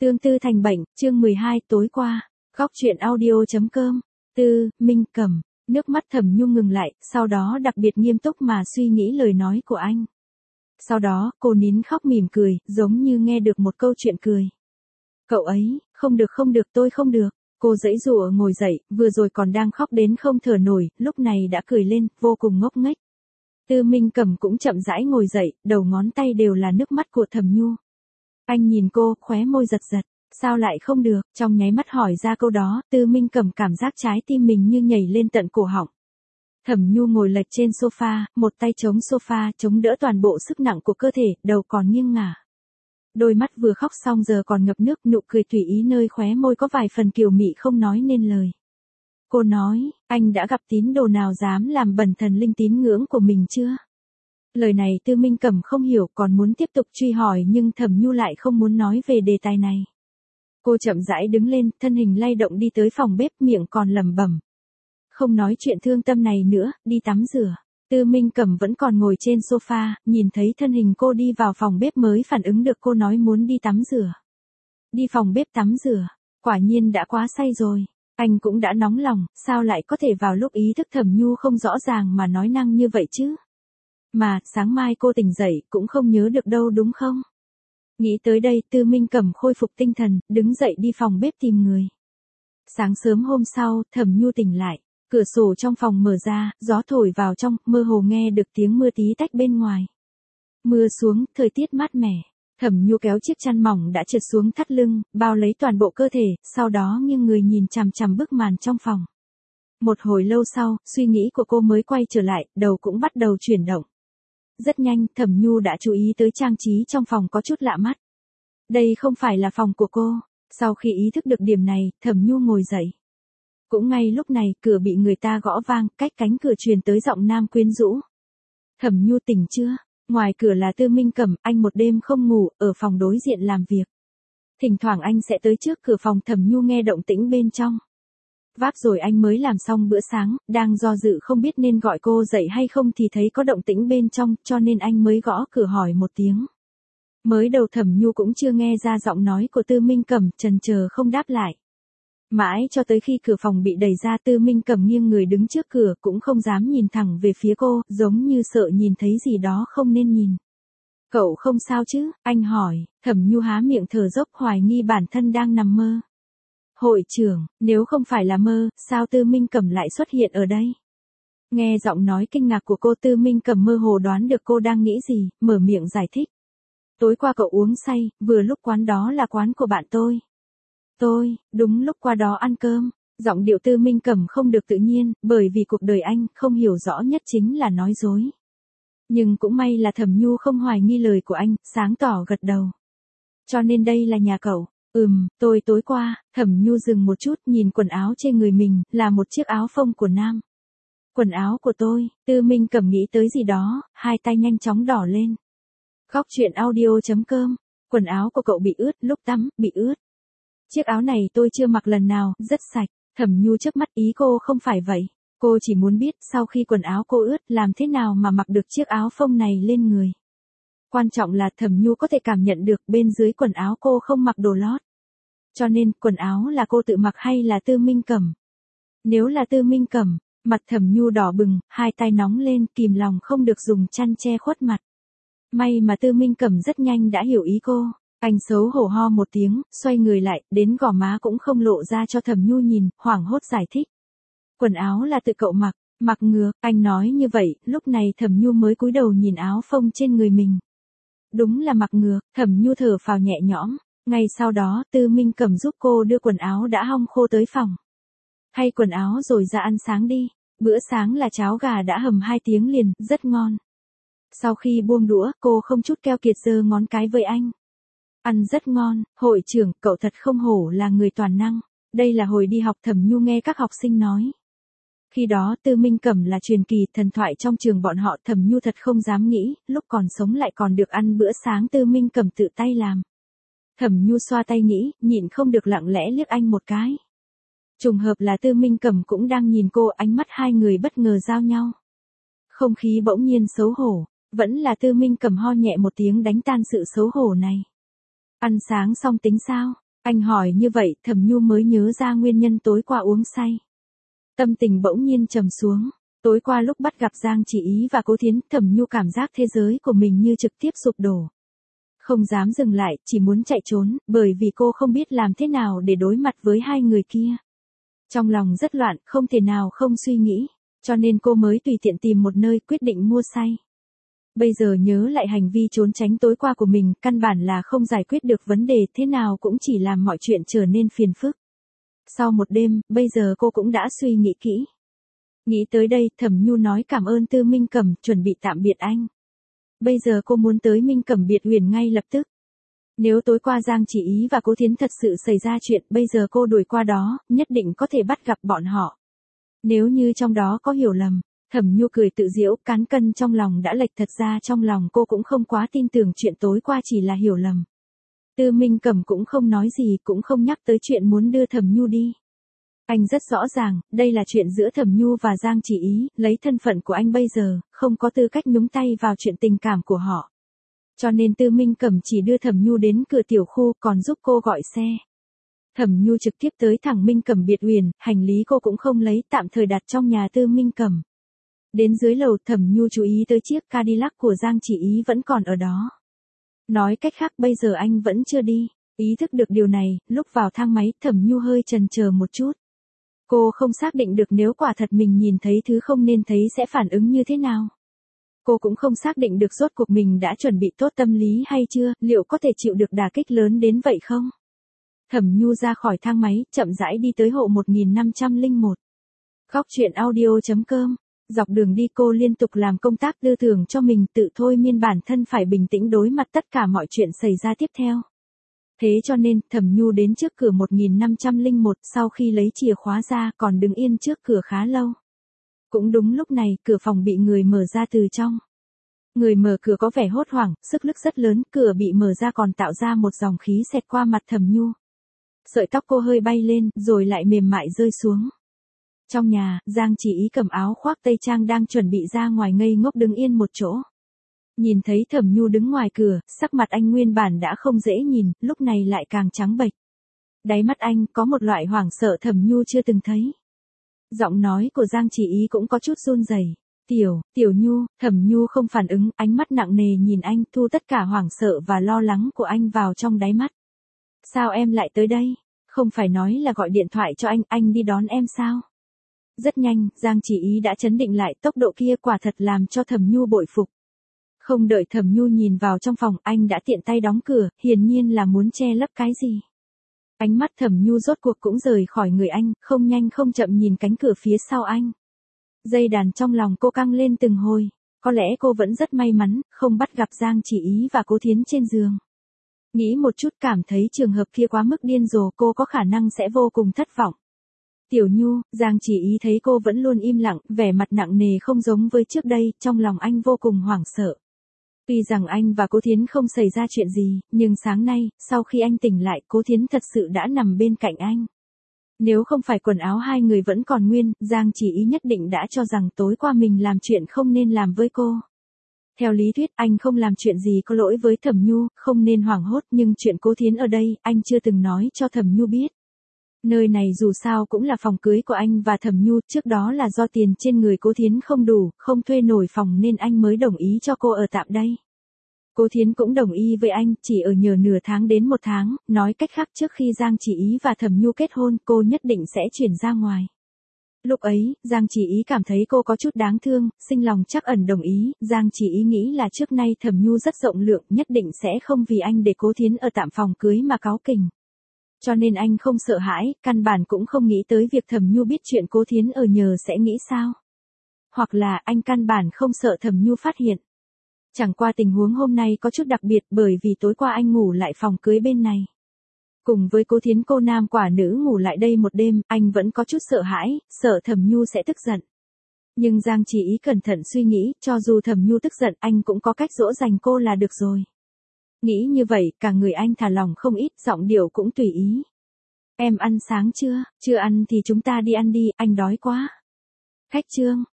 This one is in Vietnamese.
Tương tư thành bệnh, chương 12 tối qua. Góc truyện audio.com. Tư, Minh Cẩm. Nước mắt Thẩm Nhu ngừng lại, sau đó đặc biệt nghiêm túc mà suy nghĩ lời nói của anh. Sau đó, cô nín khóc mỉm cười, giống như nghe được một câu chuyện cười. Cậu ấy, không được tôi không được. Cô giãy giụa ngồi dậy, vừa rồi còn đang khóc đến không thở nổi, lúc này đã cười lên, vô cùng ngốc nghếch. Tư Minh Cẩm cũng chậm rãi ngồi dậy, đầu ngón tay đều là nước mắt của Thẩm Nhu. Anh nhìn cô, khóe môi giật giật, sao lại không được, trong nháy mắt hỏi ra câu đó, Tư Minh Cẩm cảm giác trái tim mình như nhảy lên tận cổ họng. Thẩm Nhu ngồi lệch trên sofa, một tay chống sofa, chống đỡ toàn bộ sức nặng của cơ thể, đầu còn nghiêng ngả. Đôi mắt vừa khóc xong giờ còn ngập nước, nụ cười tùy ý nơi khóe môi có vài phần kiều mị không nói nên lời. Cô nói, anh đã gặp tín đồ nào dám làm bẩn thần linh tín ngưỡng của mình chưa? Lời này Tư Minh Cẩm không hiểu, còn muốn tiếp tục truy hỏi nhưng Thẩm Nhu lại không muốn nói về đề tài này. Cô chậm rãi đứng lên, thân hình lay động đi tới phòng bếp, miệng còn lẩm bẩm. Không nói chuyện thương tâm này nữa, đi tắm rửa. Tư Minh Cẩm vẫn còn ngồi trên sofa, nhìn thấy thân hình cô đi vào phòng bếp mới phản ứng được cô nói muốn đi tắm rửa. Đi phòng bếp tắm rửa, quả nhiên đã quá say rồi. Anh cũng đã nóng lòng, sao lại có thể vào lúc ý thức Thẩm Nhu không rõ ràng mà nói năng như vậy chứ? Mà, sáng mai cô tỉnh dậy, cũng không nhớ được đâu đúng không? Nghĩ tới đây, Tư Minh Cẩm khôi phục tinh thần, đứng dậy đi phòng bếp tìm người. Sáng sớm hôm sau, Thẩm Nhu tỉnh lại, cửa sổ trong phòng mở ra, gió thổi vào trong, mơ hồ nghe được tiếng mưa tí tách bên ngoài. Mưa xuống, thời tiết mát mẻ. Thẩm Nhu kéo chiếc chăn mỏng đã trượt xuống thắt lưng, bao lấy toàn bộ cơ thể, sau đó nghiêng người nhìn chằm chằm bức màn trong phòng. Một hồi lâu sau, suy nghĩ của cô mới quay trở lại, đầu cũng bắt đầu chuyển động. Rất nhanh, Thẩm Nhu đã chú ý tới trang trí trong phòng có chút lạ mắt. Đây không phải là phòng của cô. Sau khi ý thức được điểm này, Thẩm Nhu ngồi dậy. Cũng ngay lúc này, cửa bị người ta gõ vang, cách cánh cửa truyền tới giọng nam quyến rũ. Thẩm Nhu tỉnh chưa? Ngoài cửa là Tư Minh Cẩm, anh một đêm không ngủ, ở phòng đối diện làm việc. Thỉnh thoảng anh sẽ tới trước cửa phòng Thẩm Nhu nghe động tĩnh bên trong. Váp rồi anh mới làm xong bữa sáng, đang do dự không biết nên gọi cô dậy hay không thì thấy có động tĩnh bên trong, cho nên anh mới gõ cửa hỏi một tiếng. Mới đầu Thẩm Nhu cũng chưa nghe ra giọng nói của Tư Minh Cẩm, chần chờ không đáp lại. Mãi cho tới khi cửa phòng bị đẩy ra, Tư Minh Cẩm nghiêng người đứng trước cửa, cũng không dám nhìn thẳng về phía cô, giống như sợ nhìn thấy gì đó không nên nhìn. Cậu không sao chứ? Anh hỏi. Thẩm Nhu há miệng thở dốc, hoài nghi bản thân đang nằm mơ. Hội trưởng, nếu không phải là mơ, sao Tư Minh Cẩm lại xuất hiện ở đây? Nghe giọng nói kinh ngạc của cô, Tư Minh Cẩm mơ hồ đoán được cô đang nghĩ gì, mở miệng giải thích. Tối qua cậu uống say, vừa lúc quán đó là quán của bạn tôi. Đúng lúc qua đó ăn cơm. Giọng điệu Tư Minh Cẩm không được tự nhiên, bởi vì cuộc đời anh không hiểu rõ nhất chính là nói dối. Nhưng cũng may là Thẩm Nhu không hoài nghi lời của anh, sáng tỏ gật đầu. Cho nên đây là nhà cậu. Tôi tối qua. Thẩm Nhu dừng một chút, nhìn quần áo trên người mình, là một chiếc áo phông của nam. Quần áo của tôi. Tư Minh Cẩm nghĩ tới gì đó, hai tay nhanh chóng đỏ lên. Góc truyện audio.com. Quần áo của cậu bị ướt, lúc tắm, bị ướt. Chiếc áo này tôi chưa mặc lần nào, rất sạch. Thẩm Nhu chớp mắt, ý cô không phải vậy. Cô chỉ muốn biết sau khi quần áo cô ướt, làm thế nào mà mặc được chiếc áo phông này lên người. Quan trọng là Thẩm Nhu có thể cảm nhận được bên dưới quần áo cô không mặc đồ lót. Cho nên, quần áo là cô tự mặc hay là Tư Minh Cẩm? Nếu là Tư Minh Cẩm, mặt Thẩm Nhu đỏ bừng, hai tay nóng lên, kìm lòng không được dùng chăn che khuất mặt. May mà Tư Minh Cẩm rất nhanh đã hiểu ý cô. Anh xấu hổ ho một tiếng, xoay người lại, đến gò má cũng không lộ ra cho Thẩm Nhu nhìn, hoảng hốt giải thích. Quần áo là tự cậu mặc ngược, anh nói như vậy, lúc này Thẩm Nhu mới cúi đầu nhìn áo phông trên người mình. Đúng là mặc ngược, Thẩm Nhu thở phào nhẹ nhõm, ngay sau đó Tư Minh Cẩm giúp cô đưa quần áo đã hong khô tới phòng. Thay quần áo rồi ra ăn sáng đi, bữa sáng là cháo gà đã hầm 2 tiếng liền, rất ngon. Sau khi buông đũa, cô không chút keo kiệt giơ ngón cái với anh. Ăn rất ngon, hội trưởng, cậu thật không hổ là người toàn năng. Đây là hồi đi học Thẩm Nhu nghe các học sinh nói. Khi đó Tư Minh Cẩm là truyền kỳ thần thoại trong trường bọn họ, Thẩm Nhu thật không dám nghĩ, lúc còn sống lại còn được ăn bữa sáng Tư Minh Cẩm tự tay làm. Thẩm Nhu xoa tay nghĩ, nhịn không được lặng lẽ liếc anh một cái. Trùng hợp là Tư Minh Cẩm cũng đang nhìn cô, ánh mắt hai người bất ngờ giao nhau. Không khí bỗng nhiên xấu hổ, vẫn là Tư Minh Cẩm ho nhẹ một tiếng đánh tan sự xấu hổ này. Ăn sáng xong tính sao? Anh hỏi như vậy, Thẩm Nhu mới nhớ ra nguyên nhân tối qua uống say. Tâm tình bỗng nhiên trầm xuống. Tối qua lúc bắt gặp Giang Chỉ Ý và Cố Thiến, Thẩm Nhu cảm giác thế giới của mình như trực tiếp sụp đổ. Không dám dừng lại, chỉ muốn chạy trốn, bởi vì cô không biết làm thế nào để đối mặt với hai người kia. Trong lòng rất loạn, không thể nào không suy nghĩ, cho nên cô mới tùy tiện tìm một nơi quyết định mua say. Bây giờ nhớ lại hành vi trốn tránh tối qua của mình, căn bản là không giải quyết được vấn đề, thế nào cũng chỉ làm mọi chuyện trở nên phiền phức. Sau một đêm, bây giờ cô cũng đã suy nghĩ kỹ. Nghĩ tới đây, Thẩm Nhu nói cảm ơn Tư Minh Cẩm, chuẩn bị tạm biệt anh. Bây giờ cô muốn tới Minh Cẩm Biệt Uyển ngay lập tức. Nếu tối qua Giang Chỉ Ý và Cố Thiến thật sự xảy ra chuyện, bây giờ cô đuổi qua đó, nhất định có thể bắt gặp bọn họ. Nếu như trong đó có hiểu lầm, Thẩm Nhu cười tự giễu, cán cân trong lòng đã lệch, thật ra trong lòng cô cũng không quá tin tưởng chuyện tối qua chỉ là hiểu lầm. Tư Minh Cẩm cũng không nói gì, cũng không nhắc tới chuyện muốn đưa Thẩm Nhu đi. Anh rất rõ ràng, đây là chuyện giữa Thẩm Nhu và Giang Chỉ Ý, lấy thân phận của anh bây giờ, không có tư cách nhúng tay vào chuyện tình cảm của họ. Cho nên Tư Minh Cẩm chỉ đưa Thẩm Nhu đến cửa tiểu khu, còn giúp cô gọi xe. Thẩm Nhu trực tiếp tới thẳng Minh Cẩm Biệt Uyển, hành lý cô cũng không lấy, tạm thời đặt trong nhà Tư Minh Cẩm. Đến dưới lầu, Thẩm Nhu chú ý tới chiếc Cadillac của Giang Chỉ Ý vẫn còn ở đó. Nói cách khác bây giờ anh vẫn chưa đi. Ý thức được điều này, lúc vào thang máy, Thẩm Nhu hơi chần chờ một chút. Cô không xác định được nếu quả thật mình nhìn thấy thứ không nên thấy sẽ phản ứng như thế nào. Cô cũng không xác định được rốt cuộc mình đã chuẩn bị tốt tâm lý hay chưa, liệu có thể chịu được đả kích lớn đến vậy không? Thẩm Nhu ra khỏi thang máy, chậm rãi đi tới hộ 1501. Góc truyện audio.com. Dọc đường đi cô liên tục làm công tác tư tưởng cho mình, tự thôi miên bản thân phải bình tĩnh đối mặt tất cả mọi chuyện xảy ra tiếp theo. Thế cho nên, Thẩm Nhu đến trước cửa 1501, sau khi lấy chìa khóa ra còn đứng yên trước cửa khá lâu. Cũng đúng lúc này, cửa phòng bị người mở ra từ trong. Người mở cửa có vẻ hốt hoảng, sức lực rất lớn, cửa bị mở ra còn tạo ra một dòng khí xẹt qua mặt Thẩm Nhu. Sợi tóc cô hơi bay lên, rồi lại mềm mại rơi xuống. Trong nhà, Giang Chỉ Ý cầm áo khoác tây trang đang chuẩn bị ra ngoài ngây ngốc đứng yên một chỗ. Nhìn thấy Thẩm Nhu đứng ngoài cửa, sắc mặt anh nguyên bản đã không dễ nhìn, lúc này lại càng trắng bệch. Đáy mắt anh có một loại hoảng sợ Thẩm Nhu chưa từng thấy. Giọng nói của Giang Chỉ Ý cũng có chút run rẩy. Tiểu Nhu, Thẩm Nhu không phản ứng, ánh mắt nặng nề nhìn anh, thu tất cả hoảng sợ và lo lắng của anh vào trong đáy mắt. Sao em lại tới đây? Không phải nói là gọi điện thoại cho anh đi đón em sao? Rất nhanh, Giang Chỉ Ý đã trấn định lại, tốc độ kia quả thật làm cho Thẩm Nhu bội phục. Không đợi Thẩm Nhu nhìn vào trong phòng, anh đã tiện tay đóng cửa, hiển nhiên là muốn che lấp cái gì. Ánh mắt Thẩm Nhu rốt cuộc cũng rời khỏi người anh, không nhanh không chậm nhìn cánh cửa phía sau anh. Dây đàn trong lòng cô căng lên từng hồi, có lẽ cô vẫn rất may mắn, không bắt gặp Giang Chỉ Ý và Cố Thiến trên giường. Nghĩ một chút cảm thấy trường hợp kia quá mức điên rồ, cô có khả năng sẽ vô cùng thất vọng. Tiểu Nhu, Giang Chỉ Ý thấy cô vẫn luôn im lặng, vẻ mặt nặng nề không giống với trước đây, trong lòng anh vô cùng hoảng sợ. Tuy rằng anh và Cố Thiến không xảy ra chuyện gì, nhưng sáng nay, sau khi anh tỉnh lại, Cố Thiến thật sự đã nằm bên cạnh anh. Nếu không phải quần áo hai người vẫn còn nguyên, Giang Chỉ Ý nhất định đã cho rằng tối qua mình làm chuyện không nên làm với cô. Theo lý thuyết, anh không làm chuyện gì có lỗi với Thẩm Nhu, không nên hoảng hốt, nhưng chuyện Cố Thiến ở đây, anh chưa từng nói cho Thẩm Nhu biết. Nơi này dù sao cũng là phòng cưới của anh và Thẩm Nhu, trước đó là do tiền trên người Cố Thiến không đủ, không thuê nổi phòng nên anh mới đồng ý cho cô ở tạm đây. Cố Thiến cũng đồng ý với anh, chỉ ở nhờ nửa tháng đến một tháng, nói cách khác trước khi Giang Chỉ Ý và Thẩm Nhu kết hôn, cô nhất định sẽ chuyển ra ngoài. Lúc ấy, Giang Chỉ Ý cảm thấy cô có chút đáng thương, sinh lòng trắc ẩn đồng ý, Giang Chỉ Ý nghĩ là trước nay Thẩm Nhu rất rộng lượng, nhất định sẽ không vì anh để Cố Thiến ở tạm phòng cưới mà cáu kỉnh. Cho nên anh không sợ hãi, căn bản cũng không nghĩ tới việc Thẩm Nhu biết chuyện Cố Thiến ở nhờ sẽ nghĩ sao. Hoặc là anh căn bản không sợ Thẩm Nhu phát hiện. Chẳng qua tình huống hôm nay có chút đặc biệt bởi vì tối qua anh ngủ lại phòng cưới bên này. Cùng với Cố Thiến cô nam quả nữ ngủ lại đây một đêm, anh vẫn có chút sợ hãi, sợ Thẩm Nhu sẽ tức giận. Nhưng Giang Chỉ Ý cẩn thận suy nghĩ, cho dù Thẩm Nhu tức giận anh cũng có cách dỗ dành cô là được rồi. Nghĩ như vậy, cả người anh thả lỏng không ít, giọng điệu cũng tùy ý. Em ăn sáng chưa? Chưa ăn thì chúng ta đi ăn đi, anh đói quá. Khách Trương,